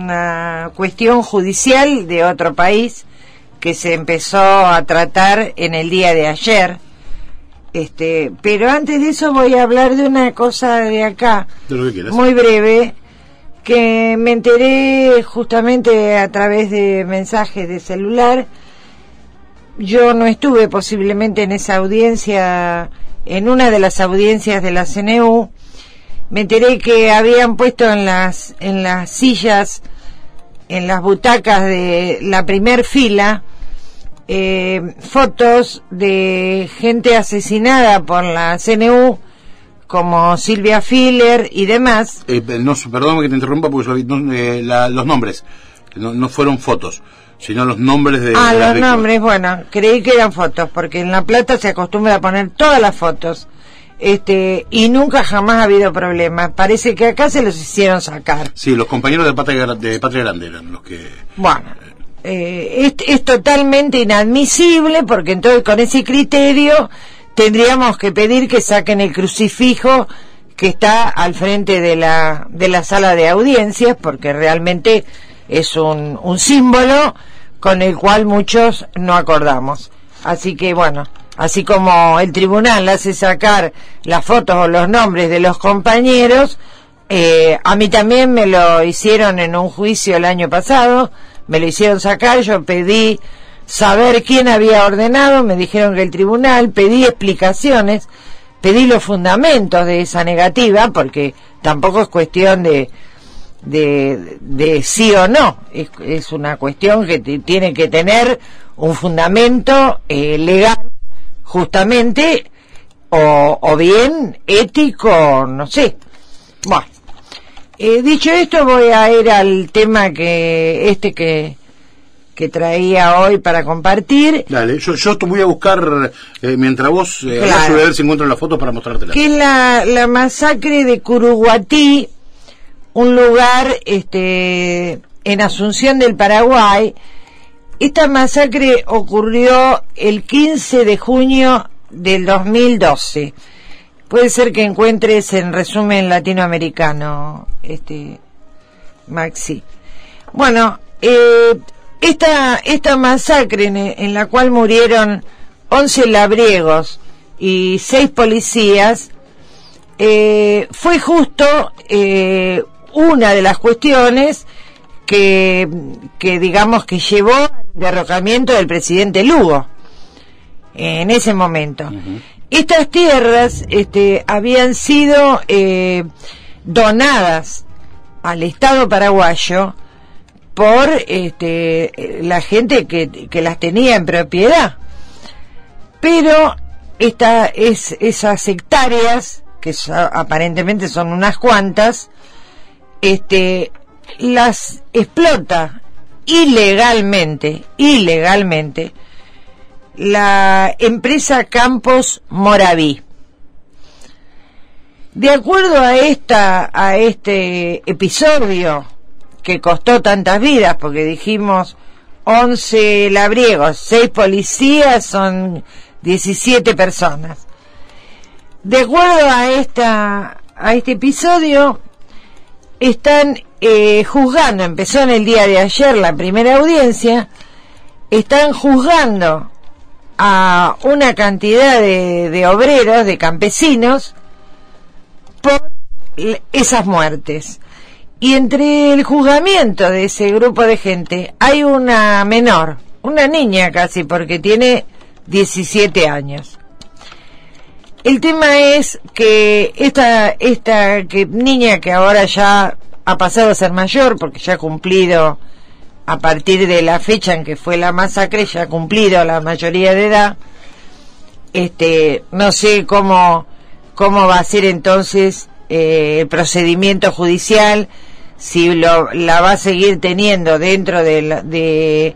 una cuestión judicial de otro país que se empezó a tratar en el día de ayer. Pero antes de eso voy a hablar de una cosa de acá, de lo que quieras, muy breve, que me enteré justamente a través de mensajes de celular. Yo no estuve posiblemente en esa audiencia, en una de las audiencias de la CNU. Me enteré que habían puesto en las sillas, en las butacas de la primer fila, fotos de gente asesinada por la CNU, como Silvia Filler y demás. Perdón que te interrumpa, porque los nombres no fueron fotos, sino los nombres de los víctimas. Nombres, bueno, creí que eran fotos, porque en La Plata se acostumbra a poner todas las fotos, y nunca jamás ha habido problemas. Parece que acá se los hicieron sacar. Sí, los compañeros de Patria Grande eran los que... Bueno, es totalmente inadmisible, porque entonces con ese criterio tendríamos que pedir que saquen el crucifijo que está al frente de la sala de audiencias, porque realmente es un símbolo con el cual muchos no acordamos. Así que bueno, así como el tribunal hace sacar las fotos o los nombres de los compañeros, a mí también me lo hicieron en un juicio el año pasado, me lo hicieron sacar. Yo pedí saber quién había ordenado, me dijeron que el tribunal, pedí explicaciones, pedí los fundamentos de esa negativa, porque tampoco es cuestión de sí o no, es una cuestión que tiene que tener un fundamento legal, justamente, o bien ético, no sé. Bueno, dicho esto, voy a ir al tema que traía hoy para compartir. Dale, yo te voy a buscar, mientras vos claro, voy a ver si encuentro la foto para mostrártela. Que es la masacre de Curuguatí, un lugar en Asunción del Paraguay. Esta masacre ocurrió el 15 de junio del 2012. Puede ser que encuentres en resumen latinoamericano, Maxi. Bueno, esta masacre en la cual murieron 11 labriegos y 6 policías, fue justo una de las cuestiones que digamos que llevó al derrocamiento del presidente Lugo en ese momento. Uh-huh. Estas tierras habían sido donadas al Estado paraguayo por la gente que las tenía en propiedad, pero esas hectáreas, que aparentemente son unas cuantas, las explota ilegalmente la empresa Campos Moraví. De acuerdo a este episodio que costó tantas vidas, porque dijimos 11 labriegos, 6 policías, son 17 personas. De acuerdo a este episodio, están juzgando, empezó en el día de ayer la primera audiencia, están juzgando a una cantidad de obreros, de campesinos, por esas muertes. Y entre el juzgamiento de ese grupo de gente hay una menor, una niña casi, porque tiene 17 años. El tema es que esta niña, que ahora ya ha pasado a ser mayor, porque ya ha cumplido, a partir de la fecha en que fue la masacre, ya ha cumplido la mayoría de edad. No sé cómo va a ser entonces el procedimiento judicial, si la va a seguir teniendo dentro de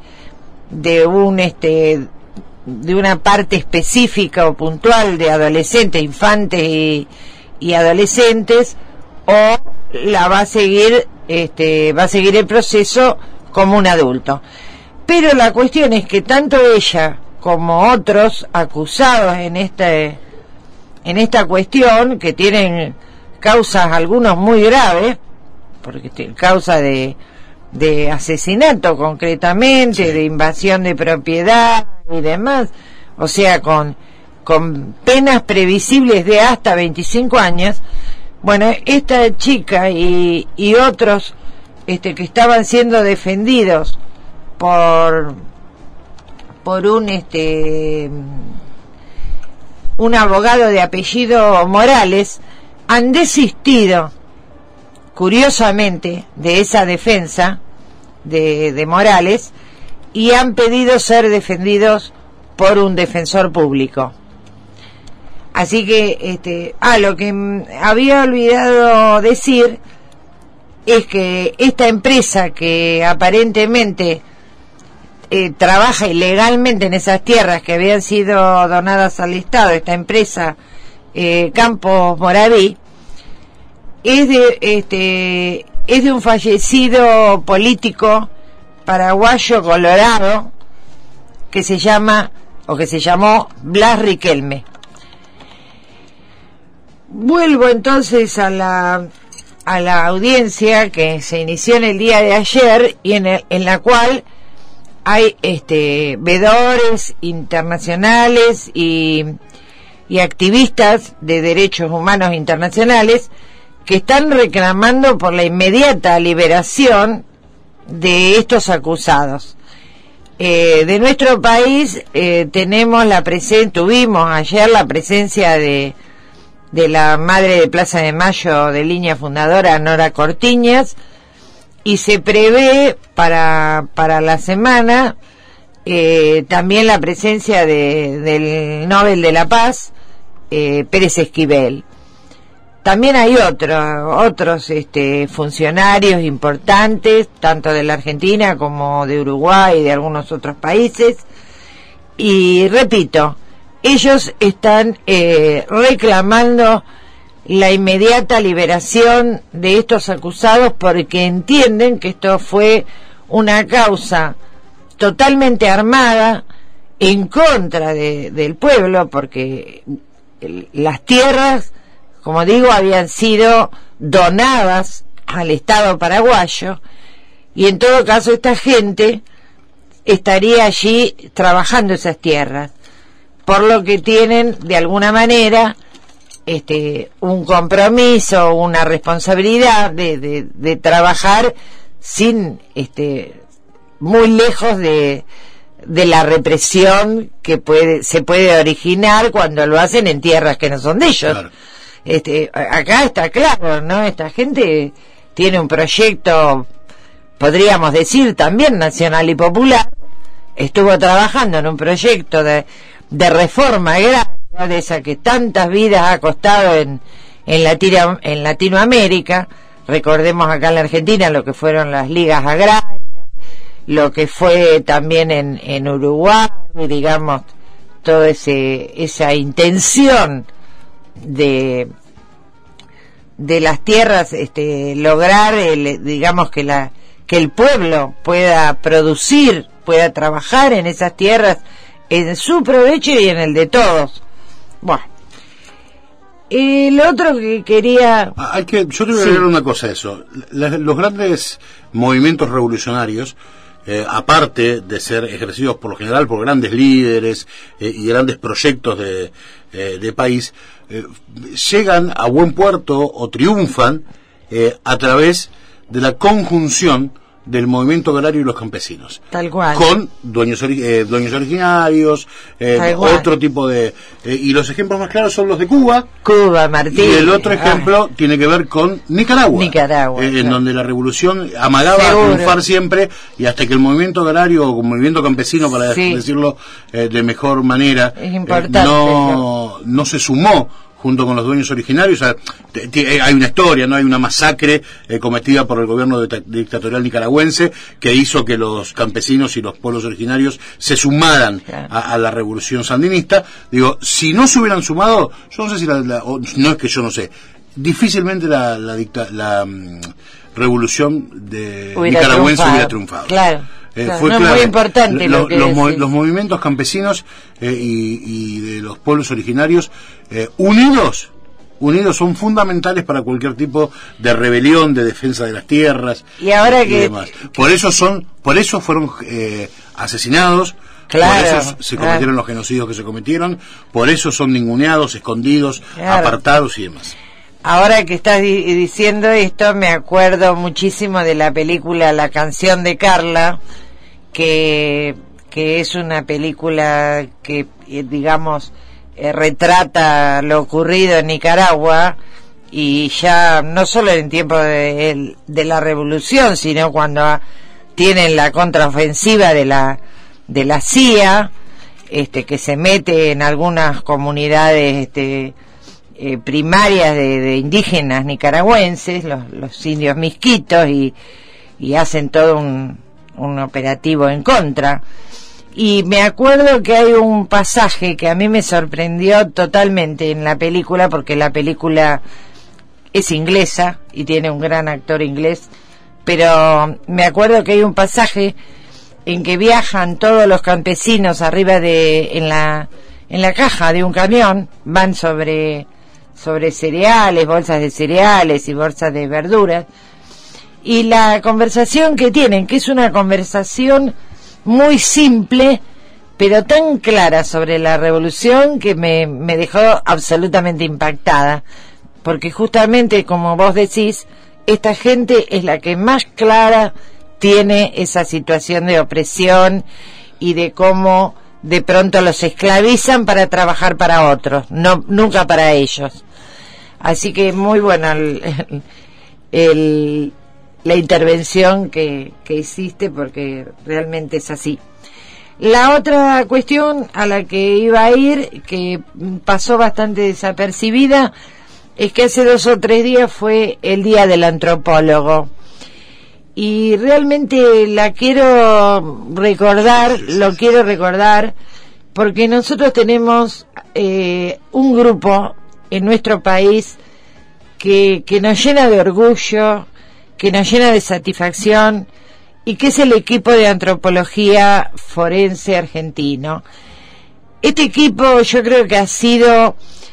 una parte específica o puntual de adolescentes, infantes y adolescentes, o la va a seguir el proceso como un adulto. Pero la cuestión es que tanto ella como otros acusados en esta cuestión, que tienen causas algunos muy graves, porque causa de de asesinato concretamente, sí, de invasión de propiedad y demás, o sea, con penas previsibles de hasta 25 años. Bueno, esta chica y otros que estaban siendo defendidos por un abogado de apellido Morales, han desistido curiosamente de esa defensa de Morales y han pedido ser defendidos por un defensor público. Así que lo que había olvidado decir es que esta empresa que aparentemente trabaja ilegalmente en esas tierras que habían sido donadas al Estado, esta empresa Campos Moraví, es de un fallecido político paraguayo colorado que se llamó Blas Riquelme. Vuelvo entonces a la audiencia que se inició en el día de ayer y en la cual hay veedores internacionales y activistas de derechos humanos internacionales que están reclamando por la inmediata liberación de estos acusados. De nuestro país tuvimos ayer la presencia de la madre de Plaza de Mayo de línea fundadora, Nora Cortiñas, y se prevé para la semana también la presencia del Nobel de la Paz, Pérez Esquivel. También hay otros funcionarios importantes, tanto de la Argentina como de Uruguay y de algunos otros países, y repito, ellos están reclamando la inmediata liberación de estos acusados porque entienden que esto fue una causa totalmente armada en contra del pueblo, porque las tierras, como digo, habían sido donadas al Estado paraguayo y en todo caso esta gente estaría allí trabajando esas tierras, por lo que tienen de alguna manera un compromiso, una responsabilidad de trabajar sin muy lejos de la represión que se puede originar cuando lo hacen en tierras que no son de ellos. Claro. Acá está claro, ¿no? Esta gente tiene un proyecto, podríamos decir, también nacional y popular. Estuvo trabajando en un proyecto de reforma agraria, de esa que tantas vidas ha costado en Latinoamérica. Recordemos acá en la Argentina lo que fueron las ligas agrarias, lo que fue también en Uruguay, digamos, toda esa intención de las tierras, lograr digamos que el pueblo pueda producir, pueda trabajar en esas tierras en su provecho y en el de todos. Bueno, lo otro que quería... yo te voy a agregar una cosa a eso. Los grandes movimientos revolucionarios, aparte de ser ejercidos por lo general por grandes líderes y grandes proyectos de país, llegan a buen puerto o triunfan a través de la conjunción del movimiento agrario y los campesinos. Tal cual. Con dueños originarios, otro tipo de... y los ejemplos más claros son los de Cuba. Martín. Y el otro ejemplo tiene que ver con Nicaragua. En donde la revolución amagaba a triunfar siempre, y hasta que el movimiento agrario o movimiento campesino, para decirlo de mejor manera, no se sumó junto con los dueños originarios. O sea, hay una historia, no hay una masacre cometida por el gobierno dictatorial nicaragüense que hizo que los campesinos y los pueblos originarios se sumaran a la revolución sandinista. Digo, si no se hubieran sumado, yo no sé si no es que yo no sé, difícilmente la revolución nicaragüense hubiera triunfado. Claro. Fue clave. Muy importante los movimientos campesinos y de los pueblos originarios unidos unidos son fundamentales para cualquier tipo de rebelión, de defensa de las tierras y ahora y demás. Por eso fueron asesinados. Claro, por eso se cometieron los genocidios que se cometieron, por eso son ninguneados, escondidos, apartados y demás. Ahora que estás diciendo esto, me acuerdo muchísimo de la película La canción de Carla, que es una película que, digamos, retrata lo ocurrido en Nicaragua, y ya no solo en tiempo de la revolución, sino cuando tienen la contraofensiva de la CIA, que se mete en algunas comunidades primarias de indígenas nicaragüenses, los indios misquitos, y hacen todo un operativo en contra. Y me acuerdo que hay un pasaje que a mí me sorprendió totalmente en la película, porque la película es inglesa y tiene un gran actor inglés, pero me acuerdo que hay un pasaje en que viajan todos los campesinos arriba en la caja de un camión, van sobre cereales, bolsas de cereales y bolsas de verduras, y la conversación que tienen, que es una conversación muy simple pero tan clara sobre la revolución, que me dejó absolutamente impactada, porque justamente, como vos decís, esta gente es la que más clara tiene esa situación de opresión y de cómo de pronto los esclavizan para trabajar para otros, nunca para ellos. Así que muy buena la intervención que hiciste, porque realmente es así. La otra cuestión a la que iba a ir, que pasó bastante desapercibida, es que hace 2 o 3 días fue el Día del Antropólogo. Y realmente lo quiero recordar, porque nosotros tenemos un grupo en nuestro país que nos llena de orgullo, que nos llena de satisfacción, y que es el equipo de antropología forense argentino. Este equipo yo creo que ha sido,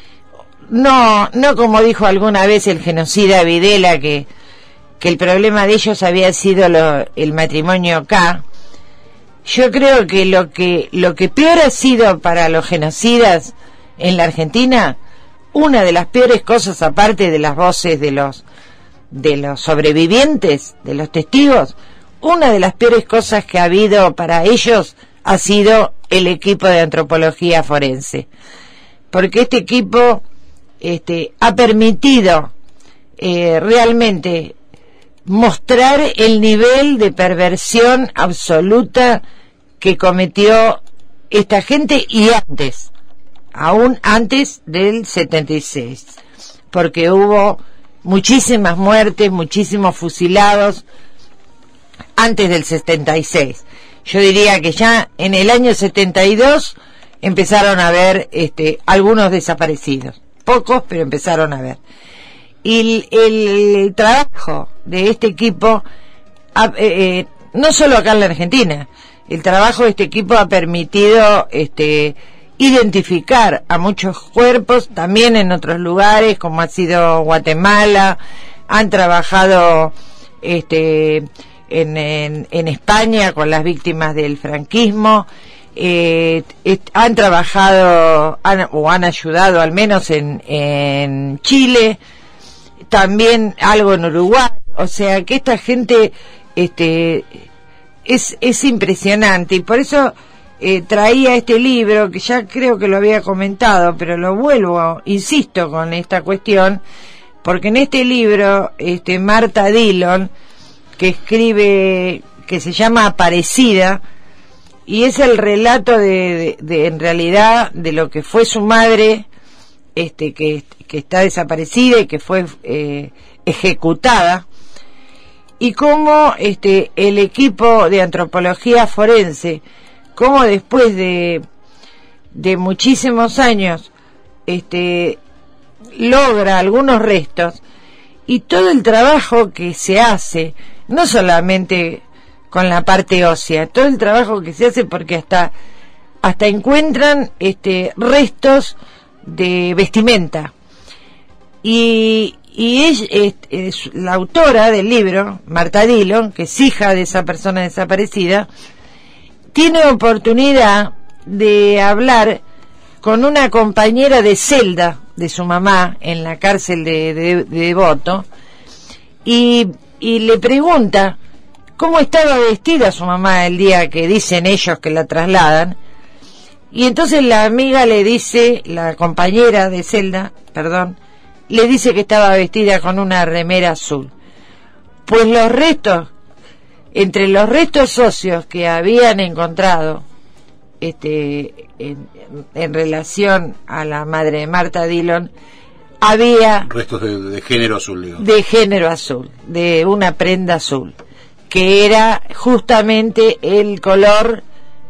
no como dijo alguna vez el genocida Videla, que el problema de ellos había sido el matrimonio K. Yo creo que lo que peor ha sido para los genocidas en la Argentina, una de las peores cosas, aparte de las voces de los sobrevivientes, de los testigos, una de las peores cosas que ha habido para ellos ha sido el equipo de antropología forense, porque este equipo ha permitido realmente mostrar el nivel de perversión absoluta que cometió esta gente, y aún antes del 76, porque hubo muchísimas muertes, muchísimos fusilados antes del 76. Yo diría que ya en el año 72 empezaron a haber algunos desaparecidos, pocos, pero empezaron a haber. Y el trabajo de este equipo, no solo acá en la Argentina, el trabajo de este equipo ha permitido identificar a muchos cuerpos, también en otros lugares, como ha sido Guatemala. Han trabajado en España con las víctimas del franquismo, han trabajado o han ayudado al menos en Chile, también algo en Uruguay. O sea que esta gente es impresionante, y por eso traía este libro, que ya creo que lo había comentado, pero lo insisto con esta cuestión, porque en este libro Marta Dillon, que escribe, que se llama Aparecida, y es el relato de en realidad de lo que fue su madre, que está desaparecida y que fue ejecutada, y cómo el equipo de antropología forense, cómo después de muchísimos años logra algunos restos, y todo el trabajo que se hace, no solamente con la parte ósea, todo el trabajo que se hace, porque hasta encuentran restos de vestimenta, y es la autora del libro, Marta Dillon, que es hija de esa persona desaparecida, tiene oportunidad de hablar con una compañera de celda de su mamá en la cárcel de Devoto, y le pregunta cómo estaba vestida su mamá el día que dicen ellos que la trasladan, y entonces la amiga le dice, la compañera de celda, perdón, le dice que estaba vestida con una remera azul. Pues entre los restos óseos que habían encontrado en relación a la madre de Marta Dillon, había restos de género azul, digo. De género azul, de una prenda azul, que era justamente el color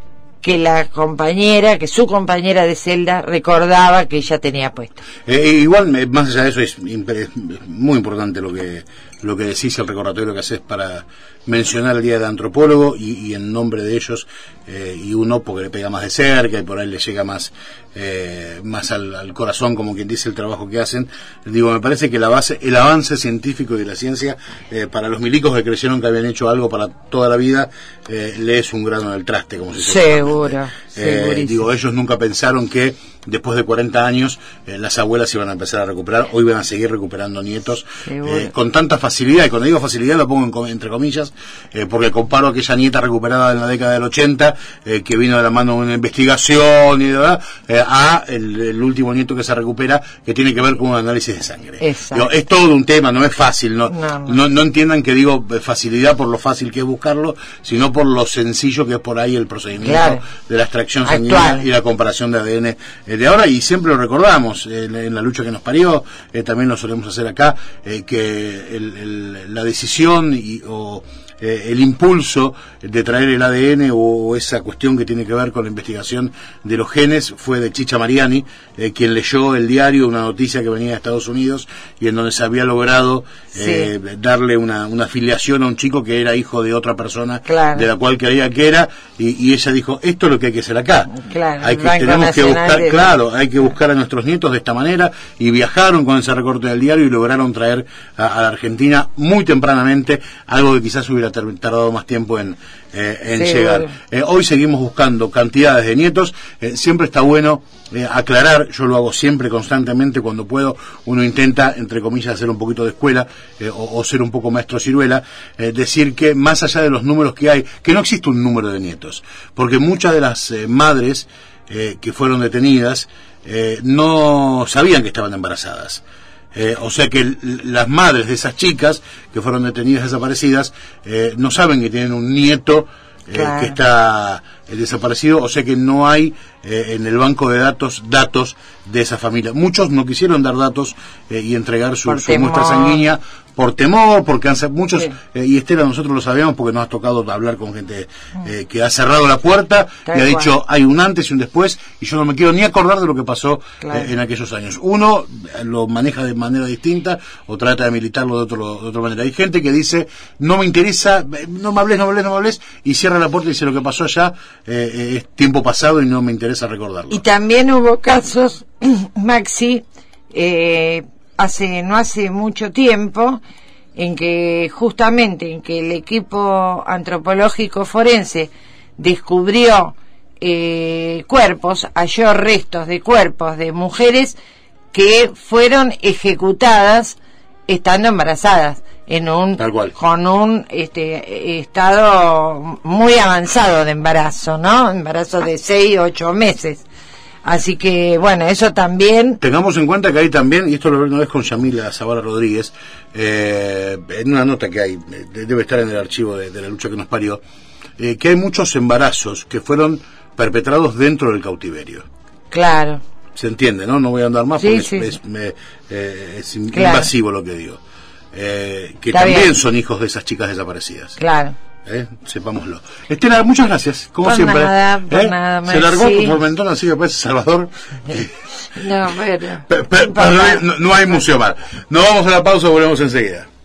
que su compañera de celda recordaba que ella tenía puesto. Igual, más allá de eso, es muy importante lo que decís, el recordatorio que haces para mencionar el Día del Antropólogo y en nombre de ellos, y uno porque le pega más de cerca y por ahí le llega más al corazón, como quien dice, el trabajo que hacen. Digo, me parece que el avance científico y de la ciencia, para los milicos que creyeron que habían hecho algo para toda la vida, le es un grano en el traste, como se dice. Seguro. Digo, ellos nunca pensaron que después de 40 años las abuelas iban a empezar a recuperar, o iban a seguir recuperando nietos con tanta facilidad. Y cuando digo facilidad lo pongo entre comillas, porque comparo a aquella nieta recuperada en la década del 80, que vino de la mano de una investigación y a el último nieto que se recupera, que tiene que ver con un análisis de sangre. Digo, es todo un tema, no es fácil, no entiendan que digo facilidad por lo fácil que es buscarlo, sino por lo sencillo que es por ahí el procedimiento de la extracción sanguínea y la comparación de ADN de ahora. Y siempre lo recordamos en la lucha que nos parió, también lo solemos hacer acá, que la decisión el impulso de traer el ADN o esa cuestión que tiene que ver con la investigación de los genes fue de Chicha Mariani, quien leyó el diario, una noticia que venía de Estados Unidos y en donde se había logrado darle una afiliación a un chico que era hijo de otra persona, de la cual creía que era, y ella dijo, esto es lo que hay que hacer acá, tenemos que buscar, hay que buscar a nuestros nietos de esta manera, y viajaron con ese recorte del diario y lograron traer a la Argentina muy tempranamente algo que quizás hubiera tardado más tiempo en llegar. Hoy seguimos buscando cantidades de nietos. Siempre está bueno aclarar, yo lo hago siempre, constantemente, cuando puedo. Uno intenta, entre comillas, hacer un poquito de escuela o ser un poco maestro ciruela, decir que más allá de los números que hay, que no existe un número de nietos, porque muchas de las madres que fueron detenidas no sabían que estaban embarazadas. O sea que las madres de esas chicas que fueron detenidas, desaparecidas, no saben que tienen un nieto que está desaparecido, o sea que no hay en el banco de datos de esa familia. Muchos no quisieron dar datos y entregar su muestra sanguínea por temor, porque muchos, y Estela, nosotros lo sabemos porque nos ha tocado hablar con gente que ha cerrado la puerta y ha dicho, hay un antes y un después, y yo no me quiero ni acordar de lo que pasó en aquellos años. Uno lo maneja de manera distinta o trata de militarlo de otra manera. Hay gente que dice, no me interesa, no me hables, y cierra la puerta y dice, lo que pasó allá es tiempo pasado y no me interesa recordarlo. Y también hubo casos, Maxi, no hace mucho tiempo, en que el equipo antropológico forense descubrió halló restos de cuerpos de mujeres que fueron ejecutadas estando embarazadas, con un estado muy avanzado de embarazo, ¿no? Embarazo de 6 o 8 meses. Así que, bueno, eso también... Tengamos en cuenta que hay también, y esto lo hablé una vez con Yamila Zavala Rodríguez, en una nota que hay, debe estar en el archivo de la lucha que nos parió, que hay muchos embarazos que fueron perpetrados dentro del cautiverio. Claro. Se entiende, ¿no? No voy a andar más porque es invasivo lo que digo. Que está también bien. Son hijos de esas chicas desaparecidas. Claro. Sepámoslo. Estela, muchas gracias, como siempre. Nada, se largó por Mentón, así que parece Salvador. No hay museo más. Nos vamos a la pausa, volvemos enseguida.